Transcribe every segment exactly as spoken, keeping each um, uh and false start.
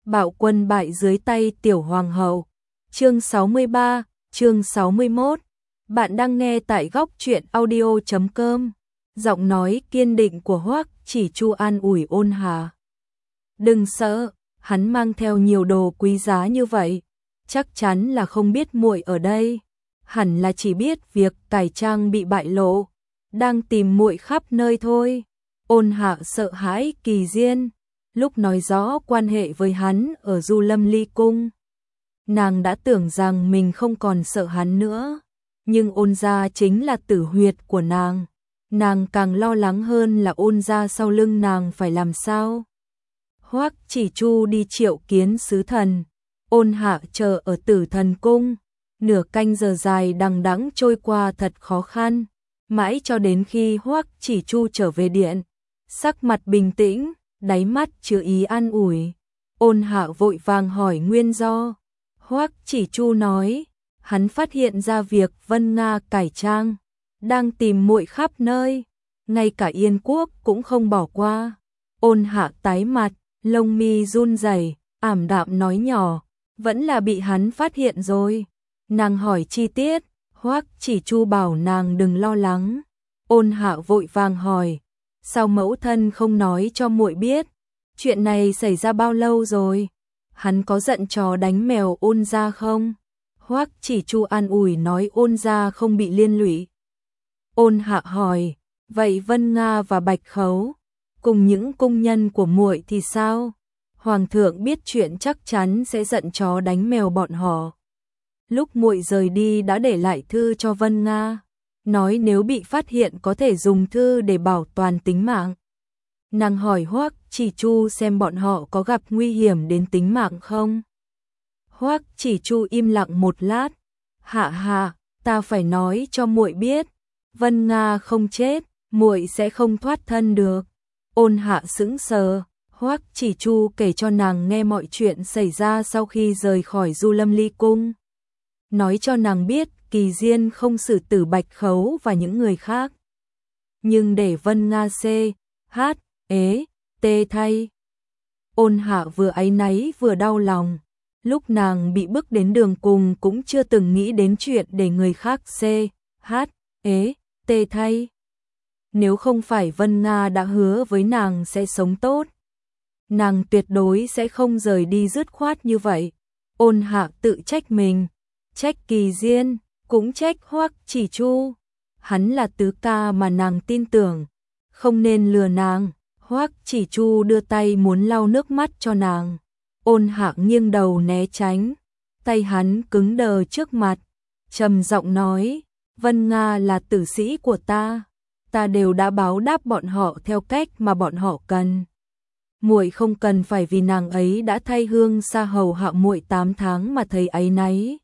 Bạo quân bại dưới tay tiểu hoàng hậu. Chương sáu mươi ba, chương sáu mươi mốt. Bạn đang nghe tại góc truyện audio chấm com. Giọng nói kiên định của Hoắc Chỉ Chu an ủi Ôn Hà. Đừng sợ, hắn mang theo nhiều đồ quý giá như vậy, chắc chắn là không biết muội ở đây, hẳn là chỉ biết việc cải trang bị bại lộ, đang tìm muội khắp nơi thôi. Ôn Hạ sợ hãi Kỳ Diên, lúc nói rõ quan hệ với hắn ở Du Lâm Ly cung, nàng đã tưởng rằng mình không còn sợ hắn nữa, nhưng Ôn gia chính là tử huyệt của nàng, nàng càng lo lắng hơn là Ôn gia sau lưng nàng phải làm sao. Hoắc Chỉ Chu đi triệu kiến sứ thần, Ôn Hạ chờ ở Tử Thần cung, nửa canh giờ dài đằng đẵng trôi qua thật khó khăn, mãi cho đến khi Hoắc Chỉ Chu trở về điện, sắc mặt bình tĩnh, đáy mắt chứa ý an ủi. Ôn Hạ vội vàng hỏi nguyên do. Hoắc Chỉ Chu nói, hắn phát hiện ra việc Vân Nga cải trang, đang tìm muội khắp nơi, ngay cả Yên Quốc cũng không bỏ qua. Ôn Hạ tái mặt, lông mi run rẩy, ảm đạm nói nhỏ, vẫn là bị hắn phát hiện rồi. Nàng hỏi chi tiết, Hoắc Chỉ Chu bảo nàng đừng lo lắng. Ôn Hạ vội vàng hỏi, sao mẫu thân không nói cho muội biết? Chuyện này xảy ra bao lâu rồi? Hắn có giận chó đánh mèo Ôn gia không? Hoắc Chỉ Chu an ủi nói Ôn gia không bị liên lụy. Ôn Hạ hỏi, vậy Vân Nga và Bạch Khấu cùng những cung nhân của muội thì sao? Hoàng thượng biết chuyện chắc chắn sẽ giận chó đánh mèo bọn họ. Lúc muội rời đi đã để lại thư cho Vân Nga, nói nếu bị phát hiện có thể dùng thư để bảo toàn tính mạng. Nàng hỏi Hoắc Chỉ Chu xem bọn họ có gặp nguy hiểm đến tính mạng không? Hoắc Chỉ Chu im lặng một lát, hạ hạ, ta phải nói cho muội biết, Vân Nga không chết, muội sẽ không thoát thân được. Ôn Hạ sững sờ, Hoắc Chỉ Chu kể cho nàng nghe mọi chuyện xảy ra sau khi rời khỏi Du Lâm Ly cung, nói cho nàng biết Kỳ Diên không xử tử Bạch Khấu và những người khác, nhưng để Vân Nga c, h, ế, tê thay. Ôn Hạ vừa áy náy vừa đau lòng, lúc nàng bị bức đến đường cùng cũng chưa từng nghĩ đến chuyện để người khác c, h, ế, tê thay. Nếu không phải Vân Nga đã hứa với nàng sẽ sống tốt, nàng tuyệt đối sẽ không rời đi dứt khoát như vậy. Ôn Hạ tự trách mình, trách Kỳ Diên, cũng trách Hoắc Chỉ Chu. Hắn là tứ ca mà nàng tin tưởng, không nên lừa nàng. Hoắc Chỉ Chu đưa tay muốn lau nước mắt cho nàng. Ôn Hạ nghiêng đầu né tránh, tay hắn cứng đờ trước mặt, trầm giọng nói, Vân Nga là tử sĩ của ta, ta đều đã báo đáp bọn họ theo cách mà bọn họ cần. Muội không cần phải vì nàng ấy đã thay hương sa hầu hạ muội tám tháng mà thấy áy náy.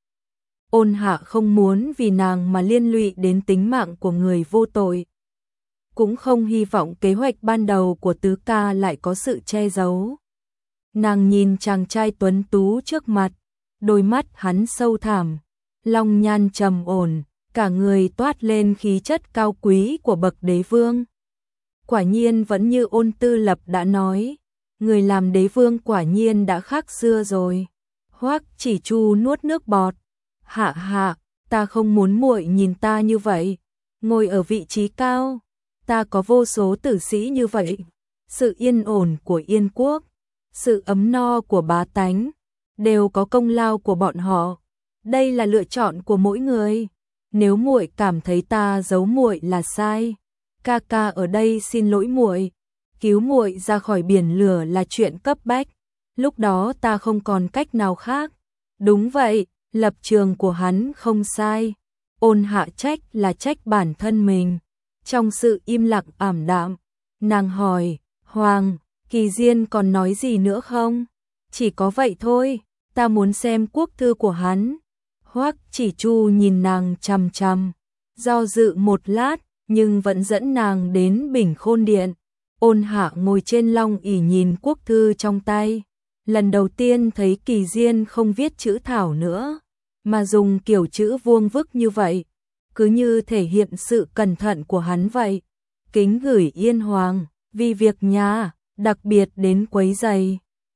Ôn Hạ không muốn vì nàng mà liên lụy đến tính mạng của người vô tội, cũng không hy vọng kế hoạch ban đầu của tứ ca lại có sự che giấu. Nàng nhìn chàng trai tuấn tú trước mặt, đôi mắt hắn sâu thẳm, long nhan trầm ổn, cả người toát lên khí chất cao quý của bậc đế vương. Quả nhiên vẫn như Ôn Tư Lập đã nói, người làm đế vương quả nhiên đã khác xưa rồi. Hoắc Chỉ Chu nuốt nước bọt, hạ hạ, ta không muốn muội nhìn ta như vậy, ngồi ở vị trí cao, ta có vô số tử sĩ như vậy, sự yên ổn của Yên Quốc, sự ấm no của bá tánh, đều có công lao của bọn họ, đây là lựa chọn của mỗi người. Nếu muội cảm thấy ta giấu muội là sai, ca ca ở đây xin lỗi muội, cứu muội ra khỏi biển lửa là chuyện cấp bách, lúc đó ta không còn cách nào khác. Đúng vậy, lập trường của hắn không sai. Ôn Hạ trách là trách bản thân mình. Trong sự im lặng ảm đạm, nàng hỏi, Hoàng, Kỳ Diên còn nói gì nữa không? Chỉ có vậy thôi, ta muốn xem quốc thư của hắn. Hoắc Chỉ Chu nhìn nàng chằm chằm, do dự một lát, nhưng vẫn dẫn nàng đến Bình Khôn Điện. Ôn Hạ ngồi trên long ỷ nhìn quốc thư trong tay, lần đầu tiên thấy Kỳ Diên không viết chữ thảo nữa, mà dùng kiểu chữ vuông vức như vậy, cứ như thể hiện sự cẩn thận của hắn vậy. Kính gửi Yên Hoàng, vì việc nhà, đặc biệt đến quấy rầy.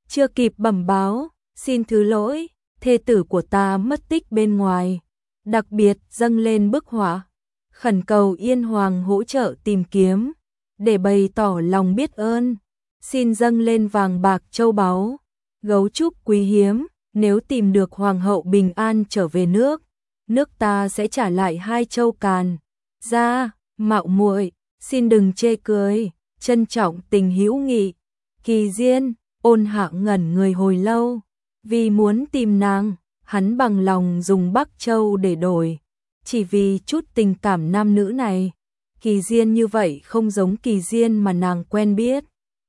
chưa kịp bẩm báo, xin thứ lỗi, thê tử của ta mất tích bên ngoài, đặc biệt dâng lên bức họa, khẩn cầu Yên Hoàng hỗ trợ tìm kiếm, để bày tỏ lòng biết ơn, xin dâng lên vàng bạc châu báu, gấu trúc quý hiếm, nếu tìm được hoàng hậu bình an trở về nước, nước ta sẽ trả lại hai châu càn. Ra, mạo muội, xin đừng chê cười, trân trọng tình hữu nghị. Kỳ Diên, Ôn Hạ ngẩn người hồi lâu, vì muốn tìm nàng, hắn bằng lòng dùng Bắc Châu để đổi, chỉ vì chút tình cảm nam nữ này. Kỳ Diên như vậy không giống Kỳ Diên mà nàng quen biết.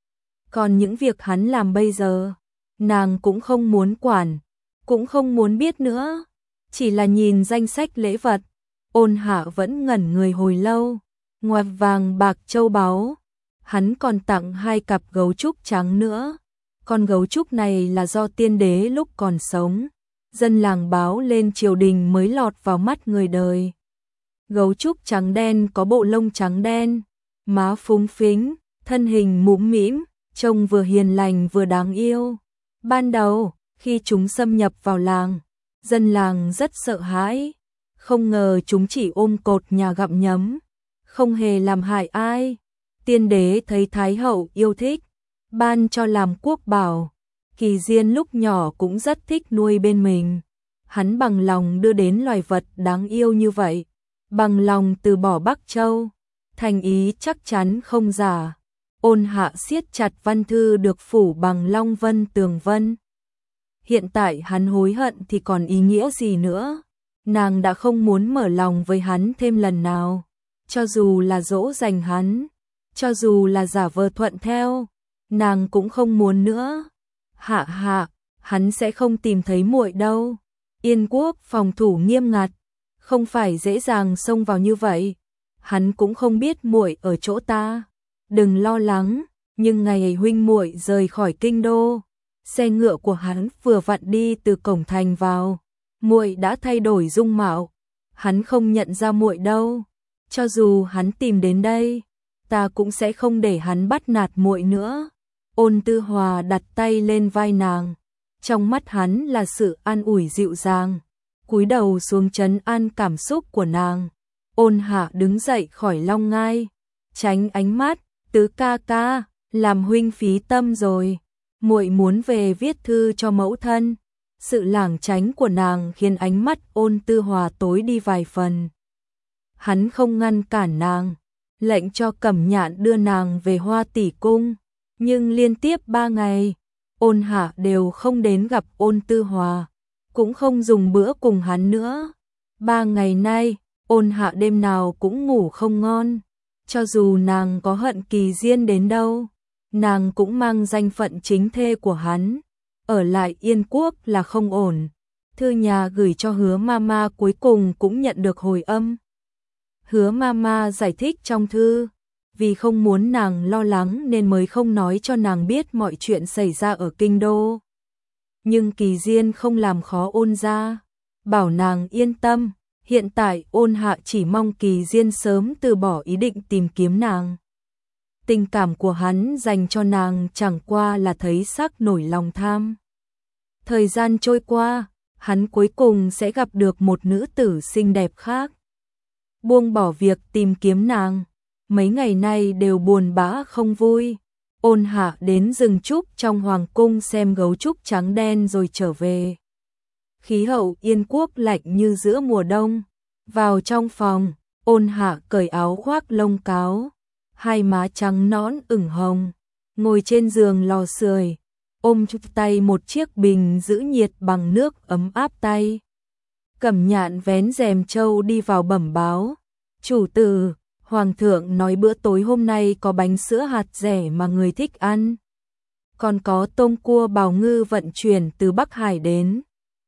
Còn những việc hắn làm bây giờ, nàng cũng không muốn quản, cũng không muốn biết nữa, chỉ là nhìn danh sách lễ vật. Ôn Hạ vẫn ngẩn người hồi lâu, ngoài vàng bạc châu báu, hắn còn tặng hai cặp gấu trúc trắng nữa. Con gấu trúc này là do tiên đế lúc còn sống, dân làng báo lên triều đình mới lọt vào mắt người đời. Gấu trúc trắng đen có bộ lông trắng đen, má phúng phính, thân hình mũm mĩm, trông vừa hiền lành vừa đáng yêu. Ban đầu, khi chúng xâm nhập vào làng, dân làng rất sợ hãi, không ngờ chúng chỉ ôm cột nhà gặm nhấm, không hề làm hại ai. Tiên đế thấy Thái hậu yêu thích, ban cho làm quốc bảo. Kỳ Diên lúc nhỏ cũng rất thích nuôi bên mình, hắn bằng lòng đưa đến loài vật đáng yêu như vậy, bằng lòng từ bỏ Bắc Châu, thành ý chắc chắn không giả. Ôn Hạ siết chặt văn thư được phủ bằng long vân tường vân. Hiện tại hắn hối hận thì còn ý nghĩa gì nữa, nàng đã không muốn mở lòng với hắn thêm lần nào, cho dù là dỗ dành hắn, cho dù là giả vờ thuận theo, nàng cũng không muốn nữa. Hạ hạ, hắn sẽ không tìm thấy muội đâu. Yên quốc phòng thủ nghiêm ngặt, không phải dễ dàng xông vào như vậy. Hắn cũng không biết muội ở chỗ ta. Đừng lo lắng, nhưng ngày huynh muội rời khỏi kinh đô, xe ngựa của hắn vừa vặn đi từ cổng thành vào, muội đã thay đổi dung mạo, hắn không nhận ra muội đâu. Cho dù hắn tìm đến đây, ta cũng sẽ không để hắn bắt nạt muội nữa. Ôn Tư Hòa đặt tay lên vai nàng, trong mắt hắn là sự an ủi dịu dàng, cúi đầu xuống trấn an cảm xúc của nàng. Ôn Hạ đứng dậy khỏi long ngai, tránh ánh mắt. Tứ ca ca, làm huynh phí tâm rồi, muội muốn về viết thư cho mẫu thân. Sự lảng tránh của nàng khiến ánh mắt Ôn Tư Hòa tối đi vài phần. Hắn không ngăn cản nàng, lệnh cho Cẩm Nhạn đưa nàng về Hoa Tỷ cung, nhưng liên tiếp ba ngày, Ôn Hạ đều không đến gặp Ôn Tư Hòa, cũng không dùng bữa cùng hắn nữa. Ba ngày nay, Ôn Hạ đêm nào cũng ngủ không ngon. Cho dù nàng có hận Kỳ Diên đến đâu, nàng cũng mang danh phận chính thê của hắn, ở lại Yên quốc là không ổn. Thư nhà gửi cho Hứa Mama cuối cùng cũng nhận được hồi âm. Hứa Mama giải thích trong thư, vì không muốn nàng lo lắng nên mới không nói cho nàng biết mọi chuyện xảy ra ở kinh đô. Nhưng Kỳ Diên không làm khó Ôn gia, bảo nàng yên tâm. Hiện tại Ôn Hạ chỉ mong Kỳ Diên sớm từ bỏ ý định tìm kiếm nàng. Tình cảm của hắn dành cho nàng chẳng qua là thấy sắc nổi lòng tham. Thời gian trôi qua, hắn cuối cùng sẽ gặp được một nữ tử xinh đẹp khác. Buông bỏ việc tìm kiếm nàng, mấy ngày nay đều buồn bã không vui. Ôn Hạ đến rừng trúc trong hoàng cung xem gấu trúc trắng đen rồi trở về. Khí hậu Yên quốc lạnh như giữa mùa đông. Vào trong phòng, Ôn Hạ cởi áo khoác lông cáo, hai má trắng nõn ửng hồng, ngồi trên giường lò sưởi, ôm trong tay một chiếc bình giữ nhiệt bằng nước ấm áp tay. Cẩm Nhạn vén rèm trâu đi vào bẩm báo, chủ tử, hoàng thượng nói bữa tối hôm nay có bánh sữa hạt dẻ mà người thích ăn. Còn có tôm cua bào ngư vận chuyển từ Bắc Hải đến.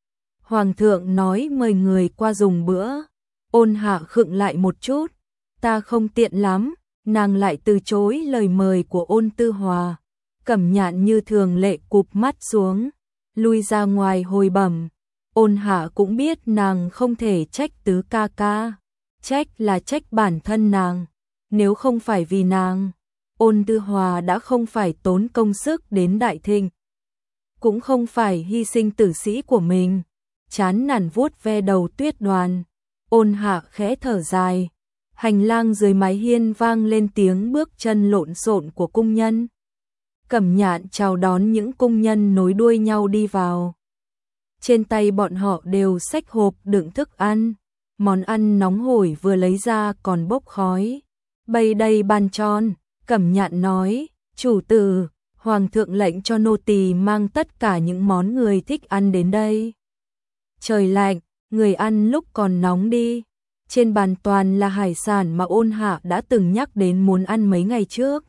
Hoàng thượng nói mời người qua dùng bữa. Ôn Hạ khựng lại một chút, ta không tiện lắm, nàng lại từ chối lời mời của Ôn Tư Hòa. Cẩm Nhạn như thường lệ cụp mắt xuống, lui ra ngoài hồi bẩm. Ôn Hạ cũng biết nàng không thể trách tứ ca ca, trách là trách bản thân nàng. Nếu không phải vì nàng, Ôn Tư Hòa đã không phải tốn công sức đến Đại Thịnh. cũng không phải hy sinh tử sĩ của mình. Chán nản vuốt ve đầu Tuyết Đoàn, Ôn Hạ khẽ thở dài. Hành lang dưới mái hiên vang lên tiếng bước chân lộn xộn của cung nhân. Cẩm Nhạn chào đón những cung nhân nối đuôi nhau đi vào. Trên tay bọn họ đều xách hộp đựng thức ăn, món ăn nóng hổi vừa lấy ra còn bốc khói. Bày đầy bàn tròn, Cẩm Nhạn nói, chủ tử, hoàng thượng lệnh cho nô tỳ mang tất cả những món người thích ăn đến đây. Trời lạnh, người ăn lúc còn nóng đi. Trên bàn toàn là hải sản mà Ôn Hạ đã từng nhắc đến muốn ăn mấy ngày trước.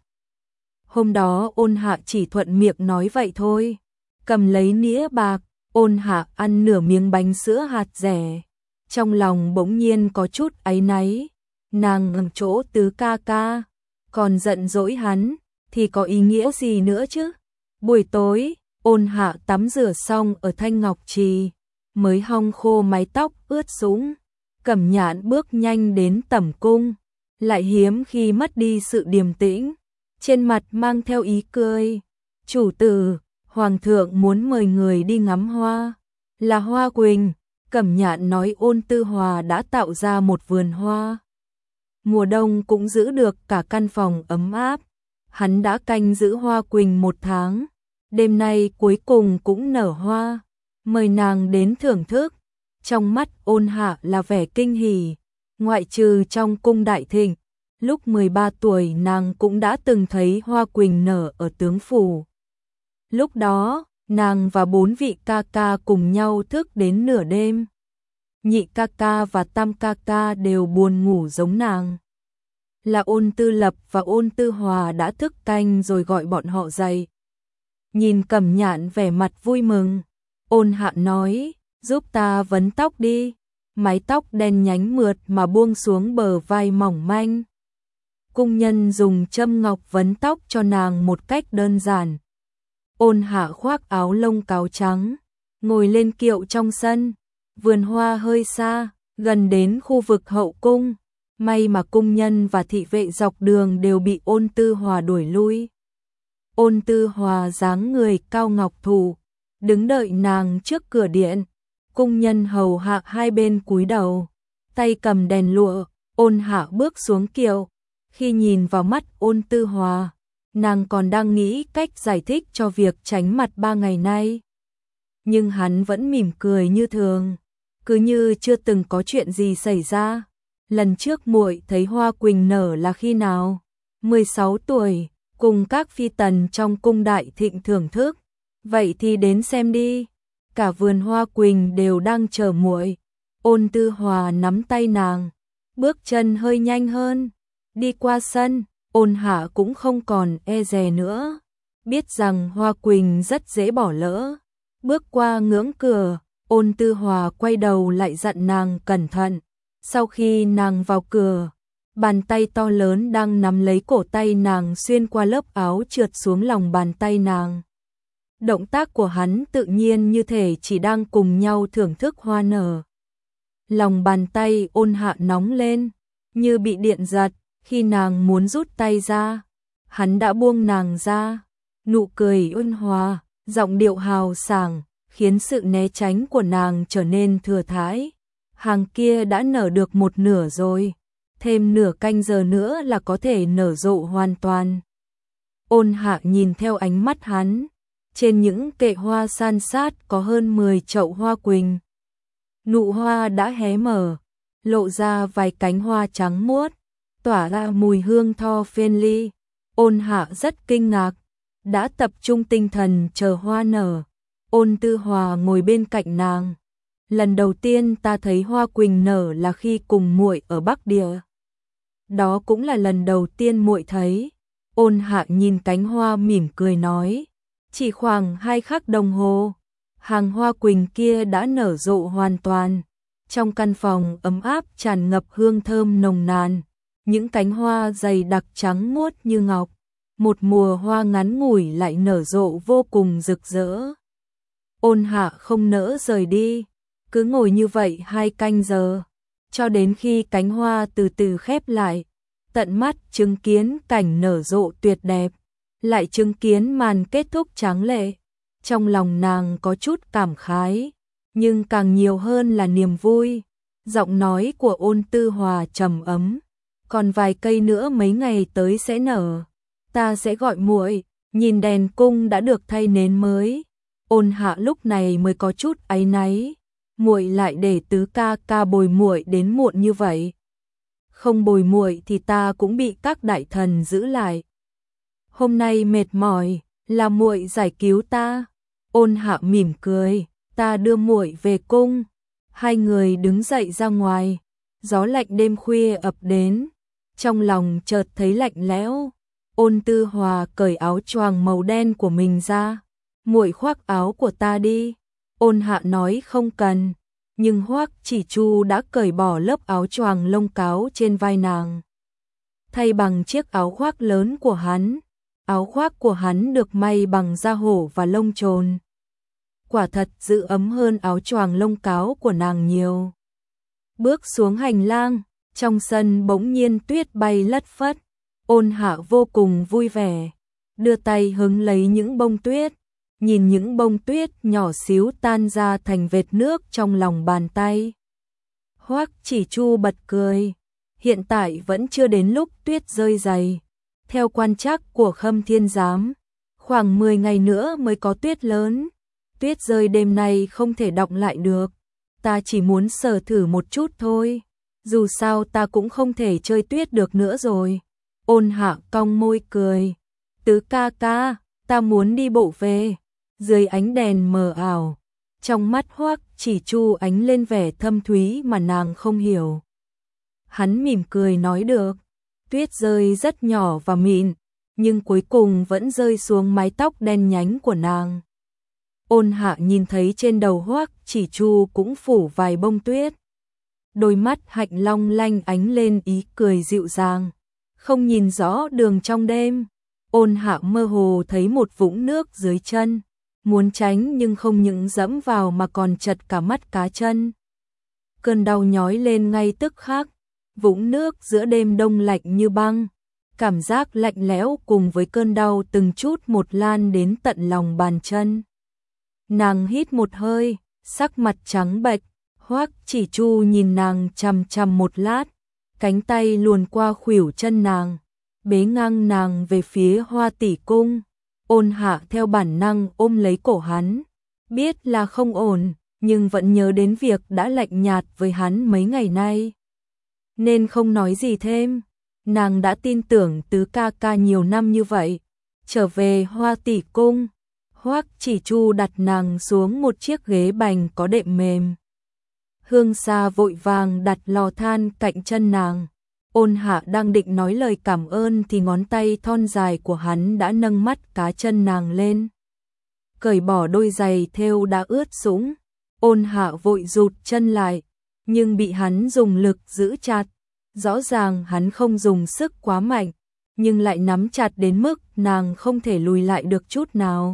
Hôm đó Ôn Hạ chỉ thuận miệng nói vậy thôi. Cầm lấy nĩa bạc, Ôn Hạ ăn nửa miếng bánh sữa hạt dẻ. Trong lòng bỗng nhiên có chút áy náy. Nàng ngừng chỗ Tứ ca ca, còn giận dỗi hắn, thì có ý nghĩa gì nữa chứ? Buổi tối, Ôn Hạ tắm rửa xong ở Thanh Ngọc Trì, mới hong khô mái tóc ướt sũng. Cẩm Nhạn bước nhanh đến tẩm cung, lại hiếm khi mất đi sự điềm tĩnh, trên mặt mang theo ý cười. Chủ tử, hoàng thượng muốn mời người đi ngắm hoa. Là hoa quỳnh. Cẩm Nhạn nói Ôn Tư Hòa đã tạo ra một vườn hoa. Mùa đông cũng giữ được cả căn phòng ấm áp. Hắn đã canh giữ hoa quỳnh một tháng, đêm nay cuối cùng cũng nở hoa, mời nàng đến thưởng thức. Trong mắt Ôn Hạ là vẻ kinh hỉ, ngoại trừ trong cung đại thịnh, lúc mười ba tuổi nàng cũng đã từng thấy hoa quỳnh nở ở tướng phủ. Lúc đó, nàng và bốn vị ca ca cùng nhau thức đến nửa đêm. Nhị ca ca và tam ca ca đều buồn ngủ giống nàng. Là Ôn Tư Lập và Ôn Tư Hòa đã thức canh rồi gọi bọn họ dậy. Nhìn Cẩm Nhạn vẻ mặt vui mừng, Ôn Hạ nói, giúp ta vấn tóc đi. Mái tóc đen nhánh mượt mà buông xuống bờ vai mỏng manh. Cung nhân dùng châm ngọc vấn tóc cho nàng một cách đơn giản. Ôn Hạ khoác áo lông cáo trắng, ngồi lên kiệu trong sân. Vườn hoa hơi xa, gần đến khu vực hậu cung. May mà cung nhân và thị vệ dọc đường đều bị Ôn Tư Hòa đuổi lui. Ôn Tư Hòa dáng người cao ngọc thụ, đứng đợi nàng trước cửa điện. Cung nhân hầu hạ hai bên cúi đầu, tay cầm đèn lụa. Ôn Hạ bước xuống kiệu. Khi nhìn vào mắt Ôn Tư Hòa, nàng còn đang nghĩ cách giải thích cho việc tránh mặt ba ngày nay. Nhưng hắn vẫn mỉm cười như thường, cứ như chưa từng có chuyện gì xảy ra. Lần trước muội thấy hoa quỳnh nở là khi nào? mười sáu tuổi, cùng các phi tần trong cung đại thịnh thưởng thức. Vậy thì đến xem đi. Cả vườn hoa quỳnh đều đang chờ muội. Ôn Tư Hòa nắm tay nàng, bước chân hơi nhanh hơn. Đi qua sân, Ôn Hạ cũng không còn e dè nữa. Biết rằng hoa quỳnh rất dễ bỏ lỡ. Bước qua ngưỡng cửa, Ôn Tư Hòa quay đầu lại dặn nàng cẩn thận. Sau khi nàng vào cửa, bàn tay to lớn đang nắm lấy cổ tay nàng xuyên qua lớp áo trượt xuống lòng bàn tay nàng. Động tác của hắn tự nhiên như thể chỉ đang cùng nhau thưởng thức hoa nở. Lòng bàn tay Ôn Hạ nóng lên, như bị điện giật. Khi nàng muốn rút tay ra, hắn đã buông nàng ra. Nụ cười ôn hòa, giọng điệu hào sảng, khiến sự né tránh của nàng trở nên thừa thãi. Hàng kia đã nở được một nửa rồi, thêm nửa canh giờ nữa là có thể nở rộ hoàn toàn. Ôn Hạ nhìn theo ánh mắt hắn, trên những kệ hoa san sát có hơn mười chậu hoa quỳnh. Nụ hoa đã hé mở, lộ ra vài cánh hoa trắng muốt, tỏa ra mùi hương tho phên ly. Ôn Hạ rất kinh ngạc, đã tập trung tinh thần chờ hoa nở. Ôn Tư Hòa ngồi bên cạnh nàng. Lần đầu tiên ta thấy hoa quỳnh nở là khi cùng muội ở Bắc Địa. Đó cũng là lần đầu tiên muội thấy. Ôn Hạ nhìn cánh hoa mỉm cười nói, chỉ khoảng hai khắc đồng hồ, hàng hoa quỳnh kia đã nở rộ hoàn toàn. Trong căn phòng ấm áp tràn ngập hương thơm nồng nàn, những cánh hoa dày đặc trắng muốt như ngọc. Một mùa hoa ngắn ngủi lại nở rộ vô cùng rực rỡ. Ôn Hạ không nỡ rời đi, cứ ngồi như vậy hai canh giờ, cho đến khi cánh hoa từ từ khép lại, tận mắt chứng kiến cảnh nở rộ tuyệt đẹp, lại chứng kiến màn kết thúc tráng lệ. Trong lòng nàng có chút cảm khái, nhưng càng nhiều hơn là niềm vui. Giọng nói của Ôn Tư Hòa trầm ấm, còn vài cây nữa mấy ngày tới sẽ nở, ta sẽ gọi muội. Nhìn đèn cung đã được thay nến mới, Ôn Hạ lúc này mới có chút áy náy, muội lại để tứ ca ca bồi muội đến muộn như vậy. Không bồi muội thì ta cũng bị các đại thần giữ lại. Hôm nay mệt mỏi, là muội giải cứu ta. Ôn Hạ mỉm cười, ta đưa muội về cung. Hai người đứng dậy ra ngoài, gió lạnh đêm khuya ập đến, trong lòng chợt thấy lạnh lẽo. Ôn Tư Hòa cởi áo choàng màu đen của mình ra, muội khoác áo của ta đi. Ôn Hạ nói không cần, nhưng Hoắc Chỉ Chu đã cởi bỏ lớp áo choàng lông cáo trên vai nàng, thay bằng chiếc áo khoác lớn của hắn. Áo khoác của hắn được may bằng da hổ và lông trồn, quả thật giữ ấm hơn áo choàng lông cáo của nàng nhiều. Bước xuống hành lang, trong sân bỗng nhiên tuyết bay lất phất. Ôn Hạ vô cùng vui vẻ, đưa tay hứng lấy những bông tuyết, nhìn những bông tuyết nhỏ xíu tan ra thành vệt nước trong lòng bàn tay. Hoắc Chỉ Chu bật cười, hiện tại vẫn chưa đến lúc tuyết rơi dày. Theo quan trắc của Khâm Thiên Giám, khoảng mười ngày nữa mới có tuyết lớn. Tuyết rơi đêm nay không thể đọng lại được. Ta chỉ muốn sờ thử một chút thôi. Dù sao ta cũng không thể chơi tuyết được nữa rồi. Ôn Hạ cong môi cười. Tứ ca ca, ta muốn đi bộ về. Dưới ánh đèn mờ ảo, trong mắt Hoắc Chỉ Chu ánh lên vẻ thâm thúy mà nàng không hiểu. Hắn mỉm cười nói được. Tuyết rơi rất nhỏ và mịn, nhưng cuối cùng vẫn rơi xuống mái tóc đen nhánh của nàng. Ôn Hạ nhìn thấy trên đầu Hoắc Chỉ Chu cũng phủ vài bông tuyết. Đôi mắt hạnh long lanh ánh lên ý cười dịu dàng, không nhìn rõ đường trong đêm. Ôn Hạ mơ hồ thấy một vũng nước dưới chân, muốn tránh nhưng không những dẫm vào mà còn chật cả mắt cá chân. Cơn đau nhói lên ngay tức khắc. Vũng nước giữa đêm đông lạnh như băng, cảm giác lạnh lẽo cùng với cơn đau từng chút một lan đến tận lòng bàn chân. Nàng hít một hơi, sắc mặt trắng bệch. Hoắc Chỉ Chu nhìn nàng chằm chằm một lát, cánh tay luồn qua khuỷu chân nàng, bế ngang nàng về phía Hoa Tỷ cung. Ôn Hạ theo bản năng ôm lấy cổ hắn, biết là không ổn, nhưng vẫn nhớ đến việc đã lạnh nhạt với hắn mấy ngày nay, nên không nói gì thêm. Nàng đã tin tưởng tứ ca ca nhiều năm như vậy. Trở về Hoa Tỷ cung, Hoắc Chỉ Chu đặt nàng xuống một chiếc ghế bành có đệm mềm. Hương Sa vội vàng đặt lò than cạnh chân nàng. Ôn Hạ đang định nói lời cảm ơn thì ngón tay thon dài của hắn đã nâng mắt cá chân nàng lên, cởi bỏ đôi giày thêu đã ướt sũng. Ôn Hạ vội rụt chân lại, nhưng bị hắn dùng lực giữ chặt. Rõ ràng hắn không dùng sức quá mạnh, nhưng lại nắm chặt đến mức nàng không thể lùi lại được chút nào.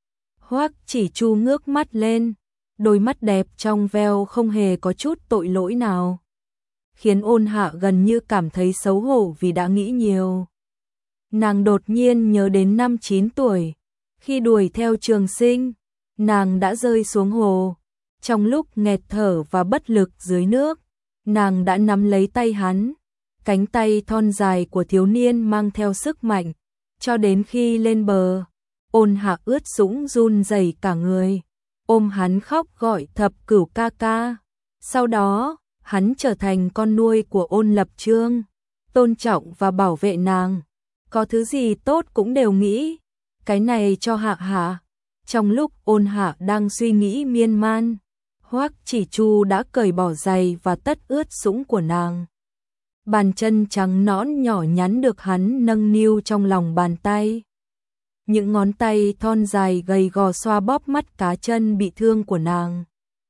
Hoắc Chỉ Chu ngước mắt lên, đôi mắt đẹp trong veo không hề có chút tội lỗi nào, khiến Ôn Hạ gần như cảm thấy xấu hổ vì đã nghĩ nhiều. Nàng đột nhiên nhớ đến năm chín tuổi, khi đuổi theo Trường Sinh, nàng đã rơi xuống hồ. Trong lúc nghẹt thở và bất lực dưới nước, nàng đã nắm lấy tay hắn, cánh tay thon dài của thiếu niên mang theo sức mạnh, cho đến khi lên bờ. Ôn Hạ ướt sũng run rẩy cả người, ôm hắn khóc gọi thập cửu ca ca. Sau đó, hắn trở thành con nuôi của Ôn Lập Chương, tôn trọng và bảo vệ nàng, có thứ gì tốt cũng đều nghĩ cái này cho Hạ Hạ. Trong lúc Ôn Hạ đang suy nghĩ miên man, Hoắc Chỉ Chu đã cởi bỏ giày và tất ướt sũng của nàng. Bàn chân trắng nõn nhỏ nhắn được hắn nâng niu trong lòng bàn tay. Những ngón tay thon dài gầy gò xoa bóp mắt cá chân bị thương của nàng.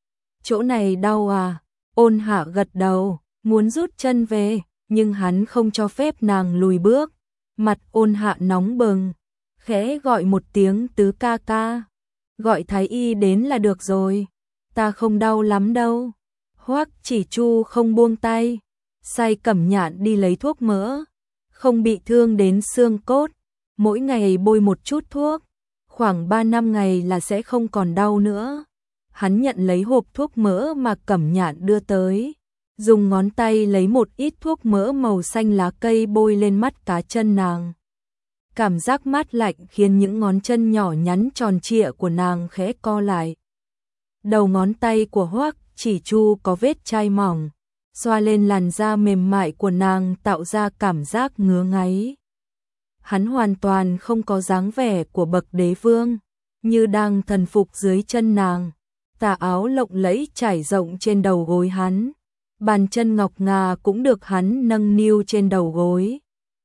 Chỗ này đau à? Ôn Hạ gật đầu, muốn rút chân về, nhưng hắn không cho phép nàng lùi bước. Mặt Ôn Hạ nóng bừng, khẽ gọi một tiếng tứ ca ca. Gọi thái y đến là được rồi, ta không đau lắm đâu. Hoắc Chỉ Chu không buông tay, sai Cẩm Nhạn đi lấy thuốc mỡ, không bị thương đến xương cốt, mỗi ngày bôi một chút thuốc. khoảng ba năm ngày là sẽ không còn đau nữa. Hắn nhận lấy hộp thuốc mỡ mà Cẩm Nhạn đưa tới, dùng ngón tay lấy một ít thuốc mỡ màu xanh lá cây bôi lên mắt cá chân nàng. Cảm giác mát lạnh khiến những ngón chân nhỏ nhắn tròn trịa của nàng khẽ co lại. Đầu ngón tay của Hoắc Chỉ Chu có vết chai mỏng, xoa lên làn da mềm mại của nàng tạo ra cảm giác ngứa ngáy. Hắn hoàn toàn không có dáng vẻ của bậc đế vương, như đang thần phục dưới chân nàng. Tà áo lộng lẫy trải rộng trên đầu gối hắn, bàn chân ngọc ngà cũng được hắn nâng niu trên đầu gối.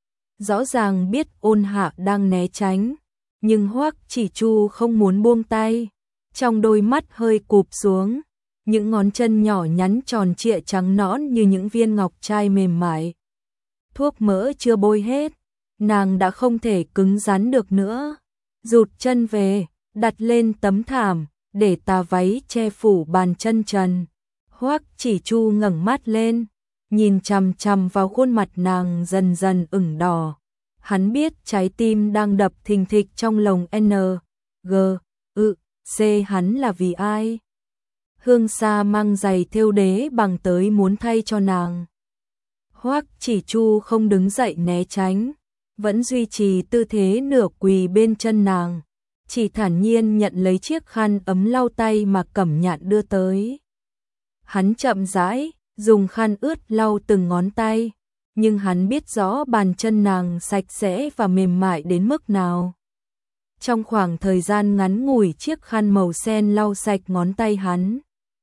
Rõ ràng biết Ôn Hạ đang né tránh, nhưng Hoắc Chỉ Chu không muốn buông tay, trong đôi mắt hơi cụp xuống, những ngón chân nhỏ nhắn tròn trịa trắng nõn như những viên ngọc trai mềm mại. Thuốc mỡ chưa bôi hết, nàng đã không thể cứng rắn được nữa, rụt chân về, đặt lên tấm thảm, để tà váy che phủ bàn chân trần. Hoắc Chỉ Chu ngẩng mắt lên, nhìn chằm chằm vào khuôn mặt nàng dần dần ửng đỏ. Hắn biết trái tim đang đập thình thịch trong lồng N, G, ư, C hắn là vì ai. Hương Sa mang giày thêu đế bằng tới muốn thay cho nàng. Hoắc Chỉ Chu không đứng dậy né tránh, vẫn duy trì tư thế nửa quỳ bên chân nàng, chỉ thản nhiên nhận lấy chiếc khăn ấm lau tay mà Cẩm Nhạn đưa tới. Hắn chậm rãi, dùng khăn ướt lau từng ngón tay, nhưng hắn biết rõ bàn chân nàng sạch sẽ và mềm mại đến mức nào. Trong khoảng thời gian ngắn ngủi chiếc khăn màu sen lau sạch ngón tay hắn,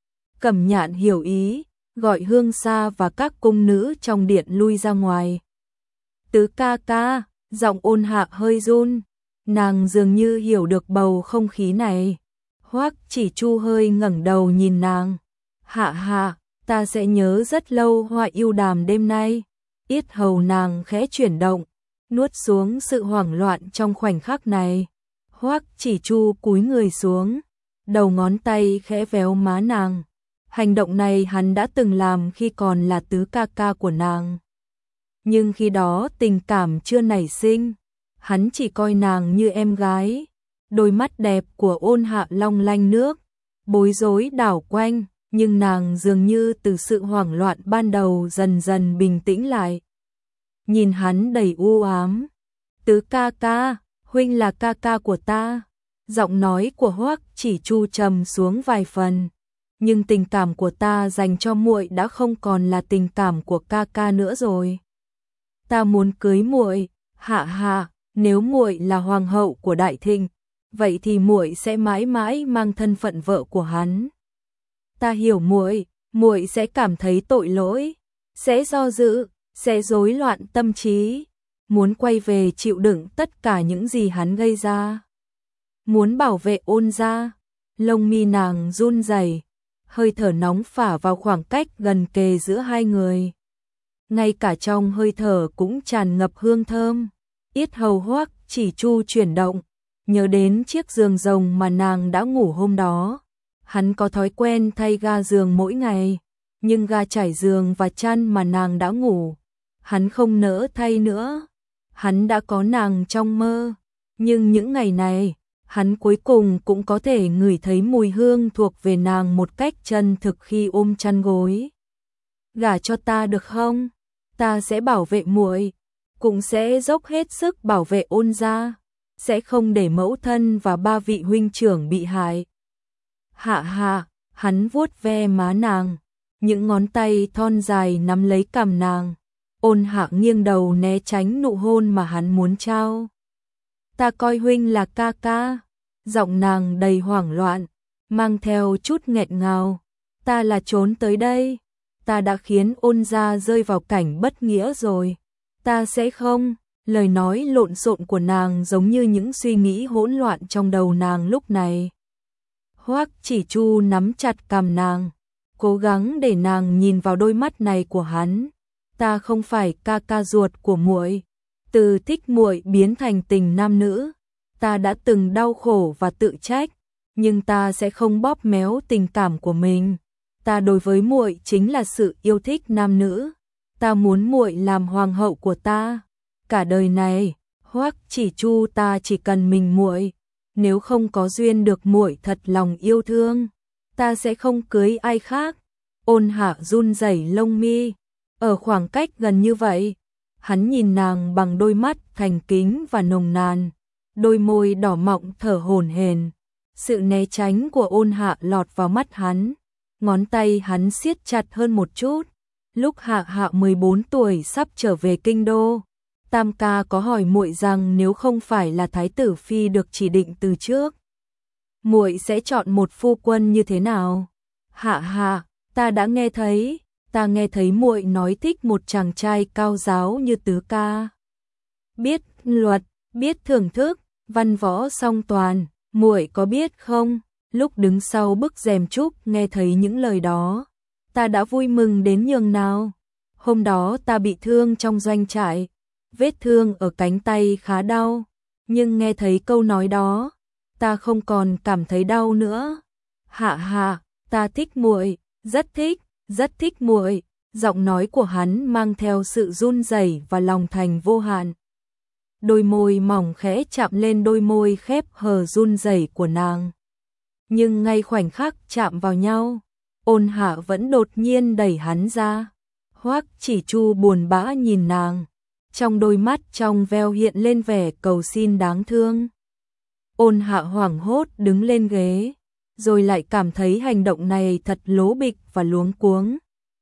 Cẩm Nhạn hiểu ý, gọi Hương Sa và các cung nữ trong điện lui ra ngoài. Tứ ca ca, giọng Ôn Hạ hơi run, nàng dường như hiểu được bầu không khí này. Hoắc Chỉ Chu hơi ngẩng đầu nhìn nàng. Hạ hạ, ta sẽ nhớ rất lâu hoa yêu đàm đêm nay. Yết hầu nàng khẽ chuyển động, nuốt xuống sự hoảng loạn trong khoảnh khắc này. Hoắc Chỉ Chu cúi người xuống, đầu ngón tay khẽ véo má nàng. Hành động này hắn đã từng làm khi còn là tứ ca ca của nàng. Nhưng khi đó tình cảm chưa nảy sinh, hắn chỉ coi nàng như em gái. Đôi mắt đẹp của Ôn Hạ long lanh nước, bối rối đảo quanh, nhưng nàng dường như từ sự hoảng loạn ban đầu dần dần bình tĩnh lại. Nhìn hắn đầy u ám. Tứ ca ca, huynh là ca ca của ta. Giọng nói của Hoắc Chỉ Chu trầm xuống vài phần. Nhưng tình cảm của ta dành cho muội đã không còn là tình cảm của ca ca nữa rồi. Ta muốn cưới muội, hạ hạ, nếu muội là hoàng hậu của Đại Thịnh, vậy thì muội sẽ mãi mãi mang thân phận vợ của hắn. Ta hiểu muội, muội sẽ cảm thấy tội lỗi, sẽ do dự, sẽ rối loạn tâm trí, muốn quay về chịu đựng tất cả những gì hắn gây ra. Muốn bảo vệ Ôn gia. Lông mi nàng run rẩy, hơi thở nóng phả vào khoảng cách gần kề giữa hai người. Ngay cả trong hơi thở cũng tràn ngập hương thơm. Yết hầu Hoắc Chỉ Chu chuyển động, nhớ đến chiếc giường rồng mà nàng đã ngủ hôm đó. Hắn có thói quen thay ga giường mỗi ngày, nhưng ga trải giường và chăn mà nàng đã ngủ, hắn không nỡ thay nữa. Hắn đã có nàng trong mơ, nhưng những ngày này, hắn cuối cùng cũng có thể ngửi thấy mùi hương thuộc về nàng một cách chân thực khi ôm chăn gối. Gả cho ta được không? Ta sẽ bảo vệ muội, cũng sẽ dốc hết sức bảo vệ Ôn gia, sẽ không để mẫu thân và ba vị huynh trưởng bị hại. Hạ hạ, hắn vuốt ve má nàng, những ngón tay thon dài nắm lấy cằm nàng. Ôn Hạ nghiêng đầu né tránh nụ hôn mà hắn muốn trao. Ta coi huynh là ca ca. Giọng nàng đầy hoảng loạn, mang theo chút nghẹn ngào. Ta là trốn tới đây. Ta đã khiến Ôn gia rơi vào cảnh bất nghĩa rồi. Ta sẽ không. Lời nói lộn xộn của nàng giống như những suy nghĩ hỗn loạn trong đầu nàng lúc này. Hoắc Chỉ Chu nắm chặt cằm nàng, cố gắng để nàng nhìn vào đôi mắt này của hắn. Ta không phải ca ca ruột của muội. Từ thích muội biến thành tình nam nữ, ta đã từng đau khổ và tự trách, nhưng ta sẽ không bóp méo tình cảm của mình. Ta đối với muội chính là sự yêu thích nam nữ. Ta muốn muội làm hoàng hậu của ta. Cả đời này, Hoắc Chỉ Chu ta chỉ cần mình muội. nếu không có duyên được muội thật lòng yêu thương, ta sẽ không cưới ai khác. Ôn Hạ run rẩy lông mi, ở khoảng cách gần như vậy, hắn nhìn nàng bằng đôi mắt thành kính và nồng nàn, đôi môi đỏ mọng thở hổn hển. Sự né tránh của Ôn Hạ lọt vào mắt hắn, ngón tay hắn siết chặt hơn một chút. Lúc Hạ Hạ mười bốn tuổi sắp trở về kinh đô, Tam ca có hỏi muội rằng nếu không phải là thái tử phi được chỉ định từ trước, muội sẽ chọn một phu quân như thế nào? Hạ Hạ, ta đã nghe thấy, ta nghe thấy muội nói thích một chàng trai cao giáo như Tứ ca. Biết luật, biết thưởng thức, văn võ song toàn, muội có biết không? Lúc đứng sau bức rèm trúc nghe thấy những lời đó, ta đã vui mừng đến nhường nào. Hôm đó ta bị thương trong doanh trại, vết thương ở cánh tay khá đau, nhưng nghe thấy câu nói đó, ta không còn cảm thấy đau nữa. Hạ Hạ, ta thích muội, rất thích, rất thích muội. Giọng nói của hắn mang theo sự run rẩy và lòng thành vô hạn. Đôi môi mỏng khẽ chạm lên đôi môi khép hờ run rẩy của nàng. Nhưng ngay khoảnh khắc chạm vào nhau, Ôn Hạ vẫn đột nhiên đẩy hắn ra. Hoắc Chỉ Chu buồn bã nhìn nàng, trong đôi mắt trong veo hiện lên vẻ cầu xin đáng thương. Ôn Hạ hoảng hốt đứng lên ghế, rồi lại cảm thấy hành động này thật lố bịch và luống cuống.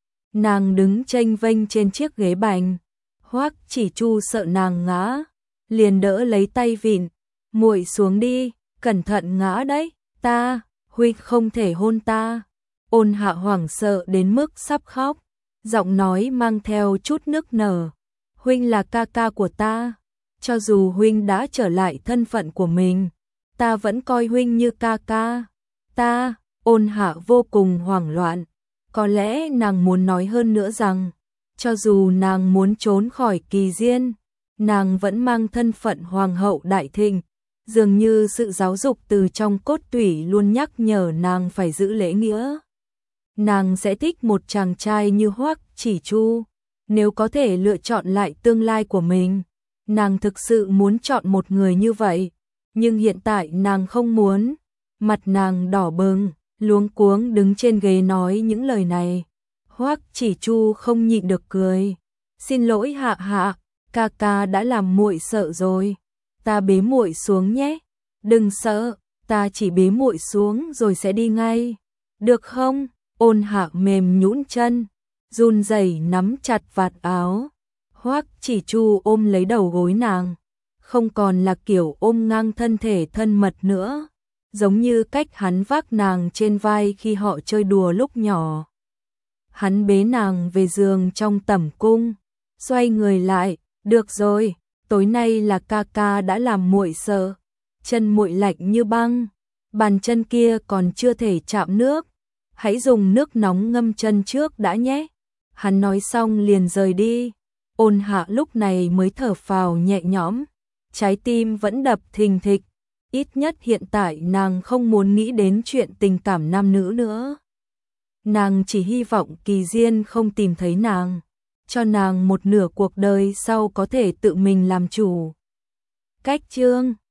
Nàng đứng chênh vênh trên chiếc ghế bành, Hoắc Chỉ Chu sợ nàng ngã, liền đỡ lấy tay vịn, muội xuống đi, cẩn thận ngã đấy, ta, huynh không thể hôn ta. Ôn Hạ hoảng sợ đến mức sắp khóc, giọng nói mang theo chút nức nở, huynh là ca ca của ta, cho dù huynh đã trở lại thân phận của mình, ta vẫn coi huynh như ca ca. Ta, Ôn Hạ vô cùng hoảng loạn, có lẽ nàng muốn nói hơn nữa rằng, cho dù nàng muốn trốn khỏi Kỳ Diên, nàng vẫn mang thân phận hoàng hậu đại thịnh, dường như sự giáo dục từ trong cốt tủy luôn nhắc nhở nàng phải giữ lễ nghĩa. Nàng sẽ thích một chàng trai như Hoắc Chỉ Chu, nếu có thể lựa chọn lại tương lai của mình, nàng thực sự muốn chọn một người như vậy, nhưng hiện tại nàng không muốn. Mặt nàng đỏ bừng, luống cuống đứng trên ghế nói những lời này. Hoắc Chỉ Chu không nhịn được cười. Xin lỗi Hạ Hạ, ca ca đã làm muội sợ rồi. Ta bế muội xuống nhé. Đừng sợ, ta chỉ bế muội xuống rồi sẽ đi ngay. Được không? Ôn Hạ mềm nhũn chân, run rẩy nắm chặt vạt áo. Hoắc Chỉ Chu ôm lấy đầu gối nàng, không còn là kiểu ôm ngang thân thể thân mật nữa, giống như cách hắn vác nàng trên vai khi họ chơi đùa lúc nhỏ. Hắn bế nàng về giường trong tẩm cung, xoay người lại, được rồi, tối nay là ca ca đã làm muội sợ. Chân muội lạnh như băng, bàn chân kia còn chưa thể chạm nước, hãy dùng nước nóng ngâm chân trước đã nhé. Hắn nói xong liền rời đi. Ôn Hạ lúc này mới thở phào nhẹ nhõm, trái tim vẫn đập thình thịch. Ít nhất hiện tại nàng không muốn nghĩ đến chuyện tình cảm nam nữ nữa. Nàng chỉ hy vọng Kỳ Diên không tìm thấy nàng, cho nàng một nửa cuộc đời sau có thể tự mình làm chủ. Cách chương